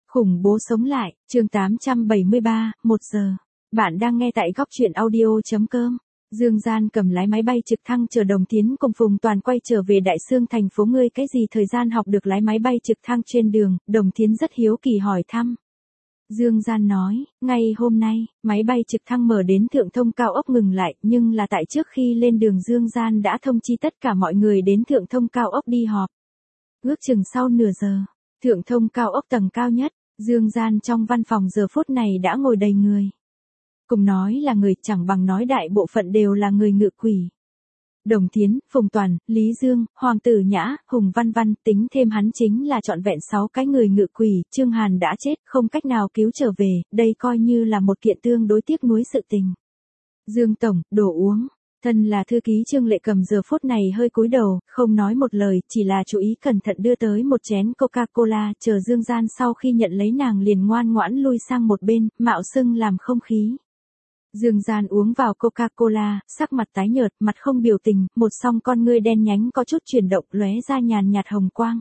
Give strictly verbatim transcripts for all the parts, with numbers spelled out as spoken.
Khủng bố sống lại, chương tám trăm bảy mươi ba, một giờ. Bạn đang nghe tại góc truyện audio.com. Dương Gian cầm lái máy bay trực thăng chờ Đồng Tiến cùng Phùng Toàn quay trở về Đại Xương thành phố. Ngươi cái gì thời gian học được lái máy bay trực thăng? Trên đường, Đồng Tiến rất hiếu kỳ hỏi thăm. Dương Gian nói, ngay hôm nay, máy bay trực thăng mở đến Thượng Thông Cao ốc ngừng lại, nhưng là tại trước khi lên đường Dương Gian đã thông chi tất cả mọi người đến Thượng Thông Cao ốc đi họp. Ước chừng sau nửa giờ, Thượng Thông Cao ốc tầng cao nhất, Dương Gian trong văn phòng giờ phút này đã ngồi đầy người. Cùng nói là người chẳng bằng nói đại bộ phận đều là người ngự quỷ. Đồng Tiến, Phùng Toàn, Lý Dương, Hoàng Tử Nhã, Hùng Văn Văn, tính thêm hắn chính là trọn vẹn sáu cái người ngự quỷ. Trương Hàn đã chết, không cách nào cứu trở về, đây coi như là một kiện tương đối tiếc nuối sự tình. Dương Tổng, đồ uống. Thân là thư ký Trương Lệ Cầm giờ phút này hơi cúi đầu, không nói một lời, chỉ là chú ý cẩn thận đưa tới một chén Coca-Cola, chờ Dương Gian sau khi nhận lấy nàng liền ngoan ngoãn lui sang một bên, mạo xưng làm không khí. Dương Gian uống vào Coca-Cola, sắc mặt tái nhợt, mặt không biểu tình, một song con ngươi đen nhánh có chút chuyển động, lóe ra nhàn nhạt hồng quang.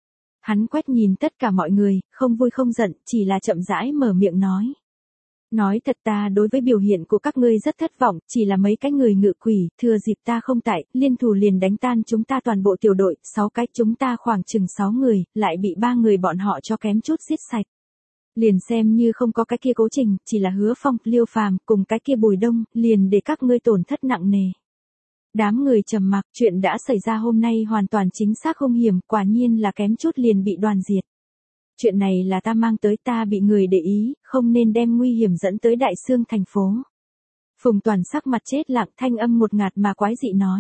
Hắn quét nhìn tất cả mọi người, không vui không giận, chỉ là chậm rãi mở miệng nói. Nói thật ta đối với biểu hiện của các ngươi rất thất vọng, chỉ là mấy cái người ngự quỷ, thừa dịp ta không tại, liên thủ liền đánh tan chúng ta toàn bộ tiểu đội, sáu cái chúng ta khoảng chừng sáu người, lại bị ba người bọn họ cho kém chút giết sạch. Liền xem như không có cái kia Cố Trình, chỉ là Hứa Phong, Liêu Phàm cùng cái kia Bùi Đông, liền để các ngươi tổn thất nặng nề. Đám người trầm mặc, chuyện đã xảy ra hôm nay hoàn toàn chính xác hung hiểm, quả nhiên là kém chút liền bị đoàn diệt. Chuyện này là ta mang tới, ta bị người để ý, không nên đem nguy hiểm dẫn tới Đại Xương thành phố. Phùng Toàn sắc mặt chết lặng, thanh âm một ngạt mà quái dị nói.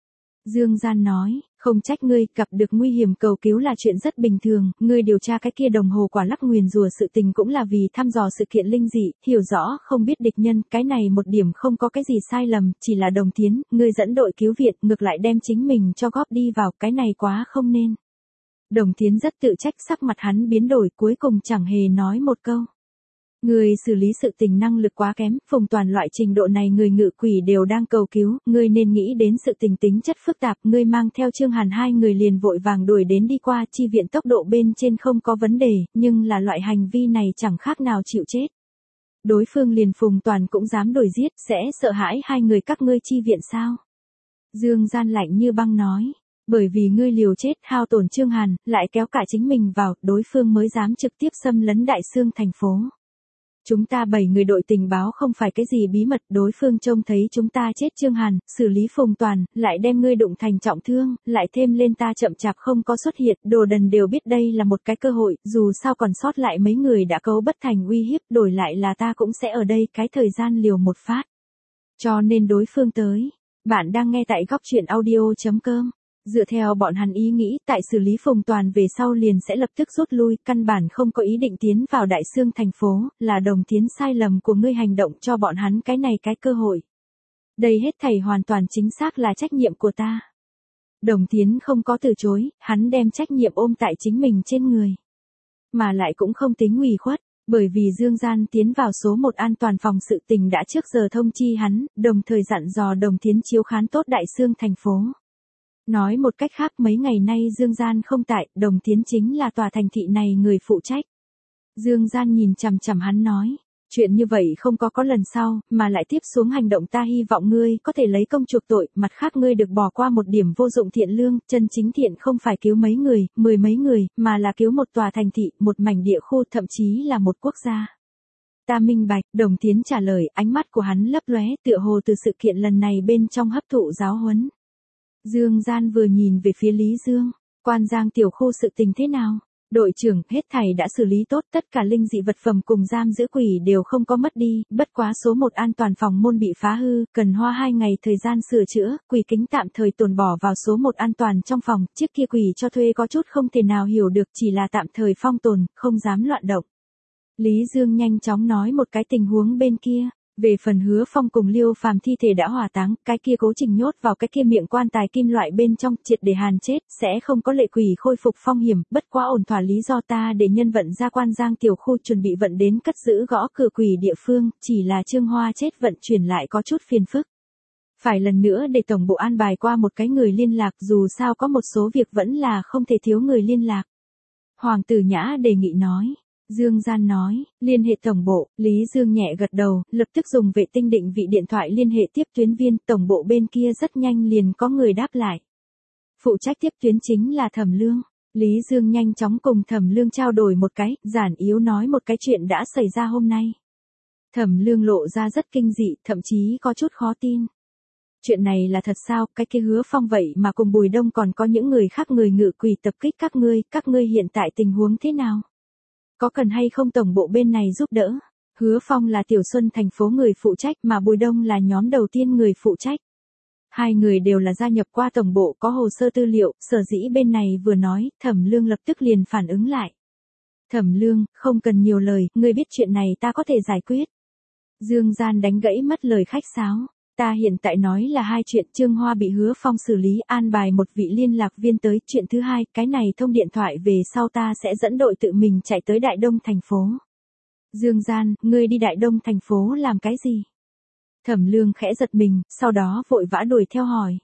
Dương Gian nói, không trách ngươi, gặp được nguy hiểm cầu cứu là chuyện rất bình thường, ngươi điều tra cái kia đồng hồ quả lắc nguyền rủa sự tình cũng là vì thăm dò sự kiện linh dị, hiểu rõ không biết địch nhân, cái này một điểm không có cái gì sai lầm, chỉ là Đồng Tiến, ngươi dẫn đội cứu viện, ngược lại đem chính mình cho góp đi vào, cái này quá không nên. Đồng Tiến rất tự trách, sắc mặt hắn biến đổi, cuối cùng chẳng hề nói một câu. Người xử lý sự tình năng lực quá kém, Phùng Toàn loại trình độ này người ngự quỷ đều đang cầu cứu, ngươi nên nghĩ đến sự tình tính chất phức tạp, ngươi mang theo Trương Hàn hai người liền vội vàng đuổi đến đi qua, chi viện tốc độ bên trên không có vấn đề, nhưng là loại hành vi này chẳng khác nào chịu chết. Đối phương liền Phùng Toàn cũng dám đuổi giết, sẽ sợ hãi hai người các ngươi chi viện sao? Dương Gian lạnh như băng nói. Bởi vì ngươi liều chết hao tổn Trương Hàn, lại kéo cả chính mình vào, đối phương mới dám trực tiếp xâm lấn Đại Xương thành phố. Chúng ta bảy người đội tình báo không phải cái gì bí mật, đối phương trông thấy chúng ta chết Trương Hàn, xử lý Phùng Toàn, lại đem ngươi đụng thành trọng thương, lại thêm lên ta chậm chạp không có xuất hiện, đồ đần đều biết đây là một cái cơ hội, dù sao còn sót lại mấy người đã cấu bất thành uy hiếp, đổi lại là ta cũng sẽ ở đây cái thời gian liều một phát. Cho nên đối phương tới, bạn đang nghe tại góc truyện audio.com. Dựa theo bọn hắn ý nghĩ, tại xử lý Phùng Toàn về sau liền sẽ lập tức rút lui, căn bản không có ý định tiến vào Đại Xương thành phố, là Đồng Tiến sai lầm của ngươi hành động cho bọn hắn cái này cái cơ hội. Đây hết thảy hoàn toàn chính xác là trách nhiệm của ta. Đồng Tiến không có từ chối, hắn đem trách nhiệm ôm tại chính mình trên người. Mà lại cũng không tính ủy khuất, bởi vì Dương Gian tiến vào số một an toàn phòng sự tình đã trước giờ thông chi hắn, đồng thời dặn dò Đồng Tiến chiếu khán tốt Đại Xương thành phố. Nói một cách khác mấy ngày nay Dương Gian không tại, Đồng Tiến chính là tòa thành thị này người phụ trách. Dương Gian nhìn chằm chằm hắn nói, chuyện như vậy không có có lần sau, mà lại tiếp xuống hành động ta hy vọng ngươi có thể lấy công chuộc tội, mặt khác ngươi được bỏ qua một điểm vô dụng thiện lương, chân chính thiện không phải cứu mấy người, mười mấy người, mà là cứu một tòa thành thị, một mảnh địa khu, thậm chí là một quốc gia. Ta minh bạch, Đồng Tiến trả lời, ánh mắt của hắn lấp lóe, tựa hồ từ sự kiện lần này bên trong hấp thụ giáo huấn. Dương Gian vừa nhìn về phía Lý Dương, Quan Giang tiểu khu sự tình thế nào? Đội trưởng, hết thảy đã xử lý tốt, tất cả linh dị vật phẩm cùng giam giữ quỷ đều không có mất đi, bất quá số một an toàn phòng môn bị phá hư, cần hoa hai ngày thời gian sửa chữa, quỷ kính tạm thời tồn bỏ vào số một an toàn trong phòng, chiếc kia quỷ cho thuê có chút không thể nào hiểu được, chỉ là tạm thời phong tồn, không dám loạn động. Lý Dương nhanh chóng nói một cái tình huống bên kia. Về phần Hứa Phong cùng Liêu Phàm thi thể đã hỏa táng, cái kia Cố Trình nhốt vào cái kia miệng quan tài kim loại bên trong, triệt để hàn chết, sẽ không có lệ quỷ khôi phục phong hiểm, bất quá ổn thỏa lý do ta để nhân vận ra Quan Giang tiểu khu chuẩn bị vận đến cất giữ gõ cửa quỷ địa phương, chỉ là Trương Hoa chết vận chuyển lại có chút phiền phức. Phải lần nữa để tổng bộ an bài qua một cái người liên lạc, dù sao có một số việc vẫn là không thể thiếu người liên lạc. Hoàng Tử Nhã đề nghị nói. Dương Gian nói, liên hệ tổng bộ, Lý Dương nhẹ gật đầu, lập tức dùng vệ tinh định vị điện thoại liên hệ tiếp tuyến viên, tổng bộ bên kia rất nhanh liền có người đáp lại. Phụ trách tiếp tuyến chính là Thẩm Lương. Lý Dương nhanh chóng cùng Thẩm Lương trao đổi một cái, giản yếu nói một cái chuyện đã xảy ra hôm nay. Thẩm Lương lộ ra rất kinh dị, thậm chí có chút khó tin. Chuyện này là thật sao, cái kia Hứa Phong vậy mà cùng Bùi Đông còn có những người khác người ngự quỷ tập kích các ngươi, các ngươi hiện tại tình huống thế nào? Có cần hay không tổng bộ bên này giúp đỡ? Hứa Phong là Tiểu Xuân thành phố người phụ trách mà Bùi Đông là nhóm đầu tiên người phụ trách. Hai người đều là gia nhập qua tổng bộ có hồ sơ tư liệu, sở dĩ bên này vừa nói, Thẩm Lương lập tức liền phản ứng lại. Thẩm Lương, không cần nhiều lời, ngươi biết chuyện này ta có thể giải quyết. Dương Gian đánh gãy mất lời khách sáo. Ta hiện tại nói là hai chuyện, Trương Hoa bị Hứa Phong xử lý, an bài một vị liên lạc viên tới, chuyện thứ hai, cái này thông điện thoại về sau ta sẽ dẫn đội tự mình chạy tới Đại Đông thành phố. Dương Gian, ngươi đi Đại Đông thành phố làm cái gì? Thẩm Lương khẽ giật mình, sau đó vội vã đuổi theo hỏi.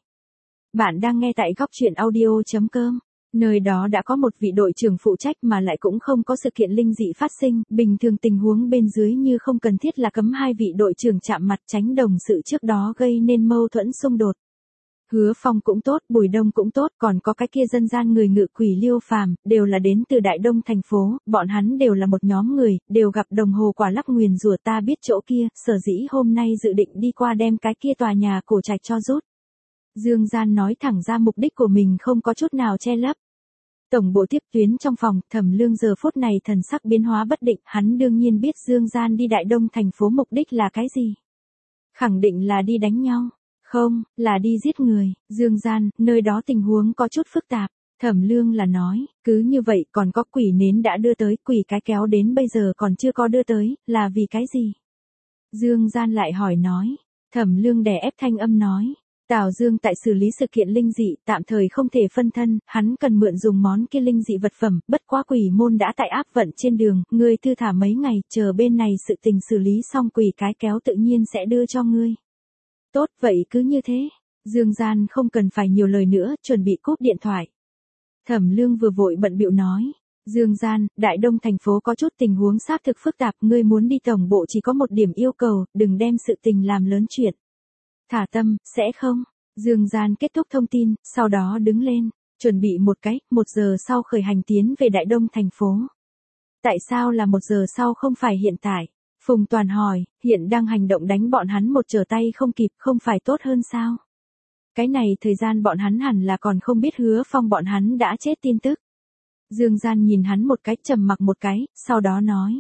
Bạn đang nghe tại góc truyện audio.com. Nơi đó đã có một vị đội trưởng phụ trách mà lại cũng không có sự kiện linh dị phát sinh, bình thường tình huống bên dưới như không cần thiết là cấm hai vị đội trưởng chạm mặt tránh đồng sự trước đó gây nên mâu thuẫn xung đột. Hứa Phong cũng tốt, Bùi Đông cũng tốt, còn có cái kia dân gian người ngự quỷ Liêu Phàm, đều là đến từ Đại Đông thành phố, bọn hắn đều là một nhóm người, đều gặp đồng hồ quả lắc nguyền rủa ta biết chỗ kia, sở dĩ hôm nay dự định đi qua đem cái kia tòa nhà cổ trạch cho rút. Dương Gian nói thẳng ra mục đích của mình không có chút nào che lấp. Tổng bộ tiếp tuyến trong phòng, Thẩm Lương giờ phút này thần sắc biến hóa bất định, hắn đương nhiên biết Dương Gian đi Đại Đông thành phố mục đích là cái gì. Khẳng định là đi đánh nhau. Không, là đi giết người. Dương Gian, nơi đó tình huống có chút phức tạp. Thẩm Lương là nói, cứ như vậy còn có quỷ nến đã đưa tới, quỷ cái kéo đến bây giờ còn chưa có đưa tới, là vì cái gì? Dương Gian lại hỏi nói. Thẩm Lương đè ép thanh âm nói. Tào Dương tại xử lý sự kiện linh dị, tạm thời không thể phân thân, hắn cần mượn dùng món kia linh dị vật phẩm, bất quá quỷ môn đã tại áp vận trên đường, ngươi thư thả mấy ngày, chờ bên này sự tình xử lý xong quỷ cái kéo tự nhiên sẽ đưa cho ngươi. Tốt, vậy cứ như thế. Dương Gian không cần phải nhiều lời nữa, chuẩn bị cúp điện thoại. Thẩm Lương vừa vội bận bịu nói. Dương Gian, Đại Đông thành phố có chút tình huống xác thực phức tạp, ngươi muốn đi tổng bộ chỉ có một điểm yêu cầu, đừng đem sự tình làm lớn chuyện. Thả tâm, sẽ không? Dương Gian kết thúc thông tin, sau đó đứng lên, chuẩn bị một cái, một giờ sau khởi hành tiến về Đại Đông thành phố. Tại sao là một giờ sau không phải hiện tại? Phùng Toàn hỏi, hiện đang hành động đánh bọn hắn một trở tay không kịp, không phải tốt hơn sao? Cái này thời gian bọn hắn hẳn là còn không biết Hứa Phong bọn hắn đã chết tin tức. Dương Gian nhìn hắn một cái, trầm mặc một cái, sau đó nói.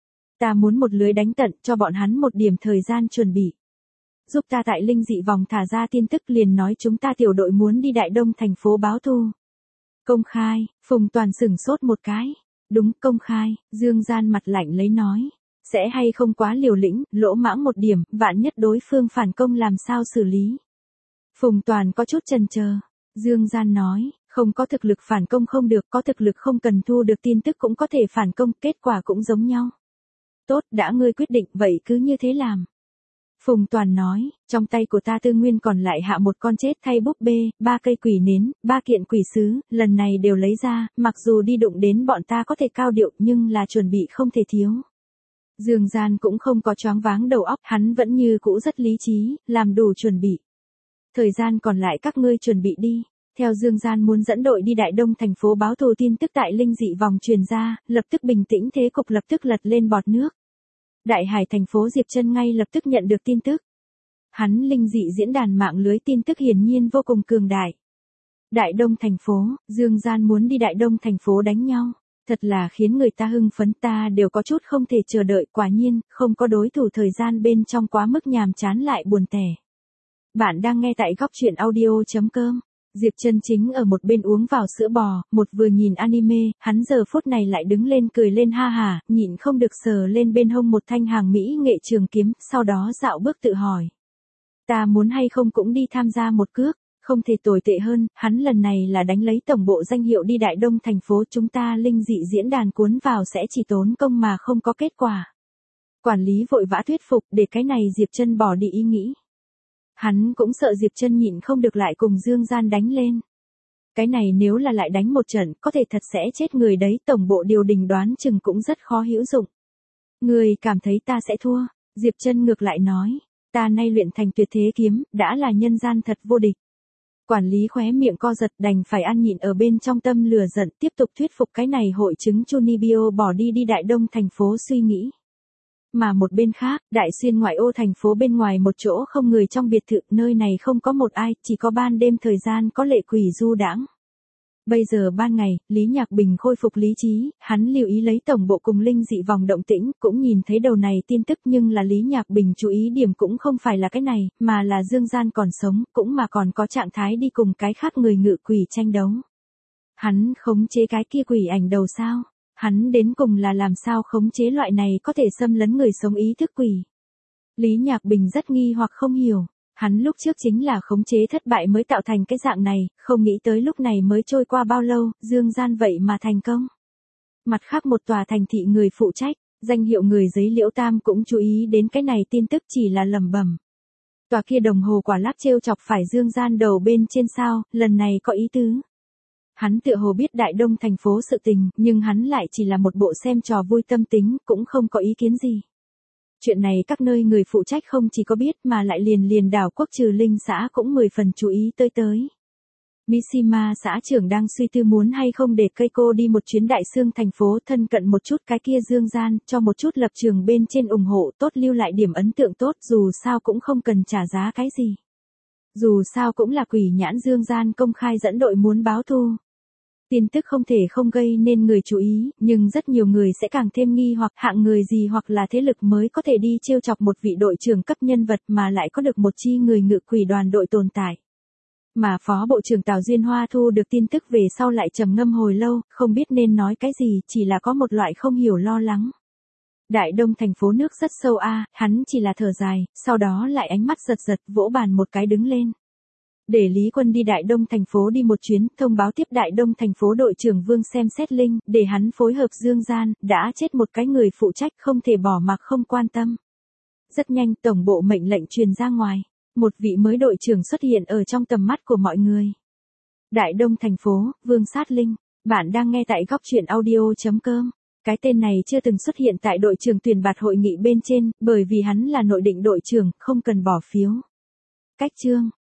Ta muốn một lưới đánh tận cho bọn hắn một điểm thời gian chuẩn bị. Giúp ta tại linh dị vòng thả ra tin tức liền nói chúng ta tiểu đội muốn đi Đại Đông thành phố báo thù. Công khai, Phùng Toàn sửng sốt một cái. Đúng, công khai, Dương Gian mặt lạnh lấy nói. Sẽ hay không quá liều lĩnh, lỗ mãng một điểm, vạn nhất đối phương phản công làm sao xử lý. Phùng Toàn có chút chần chờ. Dương Gian nói, không có thực lực phản công không được, có thực lực không cần thu được tin tức cũng có thể phản công, kết quả cũng giống nhau. Tốt, đã ngươi quyết định, vậy cứ như thế làm. Phùng Toàn nói, trong tay của ta tư nguyên còn lại hạ một con chết thay búp bê, ba cây quỷ nến, ba kiện quỷ sứ, lần này đều lấy ra, mặc dù đi đụng đến bọn ta có thể cao điệu nhưng là chuẩn bị không thể thiếu. Dương Gian cũng không có choáng váng đầu óc, hắn vẫn như cũ rất lý trí, làm đủ chuẩn bị. Thời gian còn lại các ngươi chuẩn bị đi. Theo Dương Gian muốn dẫn đội đi Đại Đông thành phố báo thù tin tức tại linh dị vòng truyền ra, lập tức bình tĩnh thế cục lập tức lật lên bọt nước. Đại Hải thành phố Diệp Chân ngay lập tức nhận được tin tức. Hắn linh dị diễn đàn mạng lưới tin tức hiển nhiên vô cùng cường đại. Đại Đông thành phố, Dương Gian muốn đi Đại Đông thành phố đánh nhau. Thật là khiến người ta hưng phấn, ta đều có chút không thể chờ đợi, quả nhiên, không có đối thủ thời gian bên trong quá mức nhàm chán lại buồn tẻ. Bạn đang nghe tại góc truyện audio.com. Diệp Chân chính ở một bên uống vào sữa bò, một vừa nhìn anime, hắn giờ phút này lại đứng lên cười lên ha hà, nhịn không được sờ lên bên hông một thanh hàng mỹ nghệ trường kiếm, sau đó dạo bước tự hỏi. Ta muốn hay không cũng đi tham gia một cước, không thể tồi tệ hơn, hắn lần này là đánh lấy tổng bộ danh hiệu đi Đại Đông thành phố, chúng ta linh dị diễn đàn cuốn vào sẽ chỉ tốn công mà không có kết quả. Quản lý vội vã thuyết phục để cái này Diệp Chân bỏ đi ý nghĩ. Hắn cũng sợ Diệp Chân nhịn không được lại cùng Dương Gian đánh lên. Cái này nếu là lại đánh một trận, có thể thật sẽ chết người đấy, tổng bộ điều đình đoán chừng cũng rất khó hữu dụng. Người cảm thấy ta sẽ thua, Diệp Trân ngược lại nói, ta nay luyện thành tuyệt thế kiếm, đã là nhân gian thật vô địch. Quản lý khóe miệng co giật đành phải ăn nhịn ở bên trong tâm lửa giận tiếp tục thuyết phục cái này hội chứng Chunibyo bỏ đi đi Đại Đông thành phố suy nghĩ. Mà một bên khác, Đại Xuyên ngoại ô thành phố bên ngoài một chỗ không người trong biệt thự, nơi này không có một ai, chỉ có ban đêm thời gian có lệ quỷ du đãng. Bây giờ ban ngày, Lý Nhạc Bình khôi phục lý trí, hắn lưu ý lấy tổng bộ cùng linh dị vòng động tĩnh, cũng nhìn thấy đầu này tin tức nhưng là Lý Nhạc Bình chú ý điểm cũng không phải là cái này, mà là Dương Gian còn sống, cũng mà còn có trạng thái đi cùng cái khác người ngự quỷ tranh đấu. Hắn khống chế cái kia quỷ ảnh đầu sao? Hắn đến cùng là làm sao khống chế loại này có thể xâm lấn người sống ý thức quỷ? Lý Nhạc Bình rất nghi hoặc không hiểu. Hắn lúc trước chính là khống chế thất bại mới tạo thành cái dạng này, không nghĩ tới lúc này mới trôi qua bao lâu, Dương Gian vậy mà thành công. Mặt khác một tòa thành thị người phụ trách, danh hiệu người giấy Liễu Tam cũng chú ý đến cái này tin tức chỉ là lẩm bẩm. Tòa kia đồng hồ quả lắc trêu chọc phải Dương Gian đầu bên trên sao, lần này có ý tứ. Hắn tựa hồ biết Đại Đông thành phố sự tình, nhưng hắn lại chỉ là một bộ xem trò vui tâm tính, cũng không có ý kiến gì. Chuyện này các nơi người phụ trách không chỉ có biết mà lại liền liền đảo quốc trừ linh xã cũng mười phần chú ý tới tới. Mishima xã trưởng đang suy tư muốn hay không để Keiko đi một chuyến Đại Xương thành phố thân cận một chút cái kia Dương Gian, cho một chút lập trường bên trên ủng hộ tốt lưu lại điểm ấn tượng tốt dù sao cũng không cần trả giá cái gì. Dù sao cũng là quỷ nhãn Dương Gian công khai dẫn đội muốn báo thù. Tin tức không thể không gây nên người chú ý, nhưng rất nhiều người sẽ càng thêm nghi hoặc hạng người gì hoặc là thế lực mới có thể đi trêu chọc một vị đội trưởng cấp nhân vật mà lại có được một chi người ngự quỷ đoàn đội tồn tại. Mà Phó Bộ trưởng Tào Duyên Hoa thu được tin tức về sau lại trầm ngâm hồi lâu, không biết nên nói cái gì, chỉ là có một loại không hiểu lo lắng. Đại Đông thành phố nước rất sâu a, hắn chỉ là thở dài, sau đó lại ánh mắt giật giật vỗ bàn một cái đứng lên. Để Lý Quân đi Đại Đông thành phố đi một chuyến, thông báo tiếp Đại Đông thành phố đội trưởng Vương xem xét linh, để hắn phối hợp Dương Gian, đã chết một cái người phụ trách không thể bỏ mặc không quan tâm. Rất nhanh tổng bộ mệnh lệnh truyền ra ngoài, một vị mới đội trưởng xuất hiện ở trong tầm mắt của mọi người. Đại Đông thành phố, Vương sát linh, bạn đang nghe tại góc truyện audio chấm com. Cái tên này chưa từng xuất hiện tại đội trưởng tuyển bạt hội nghị bên trên, bởi vì hắn là nội định đội trưởng, không cần bỏ phiếu. Cách chương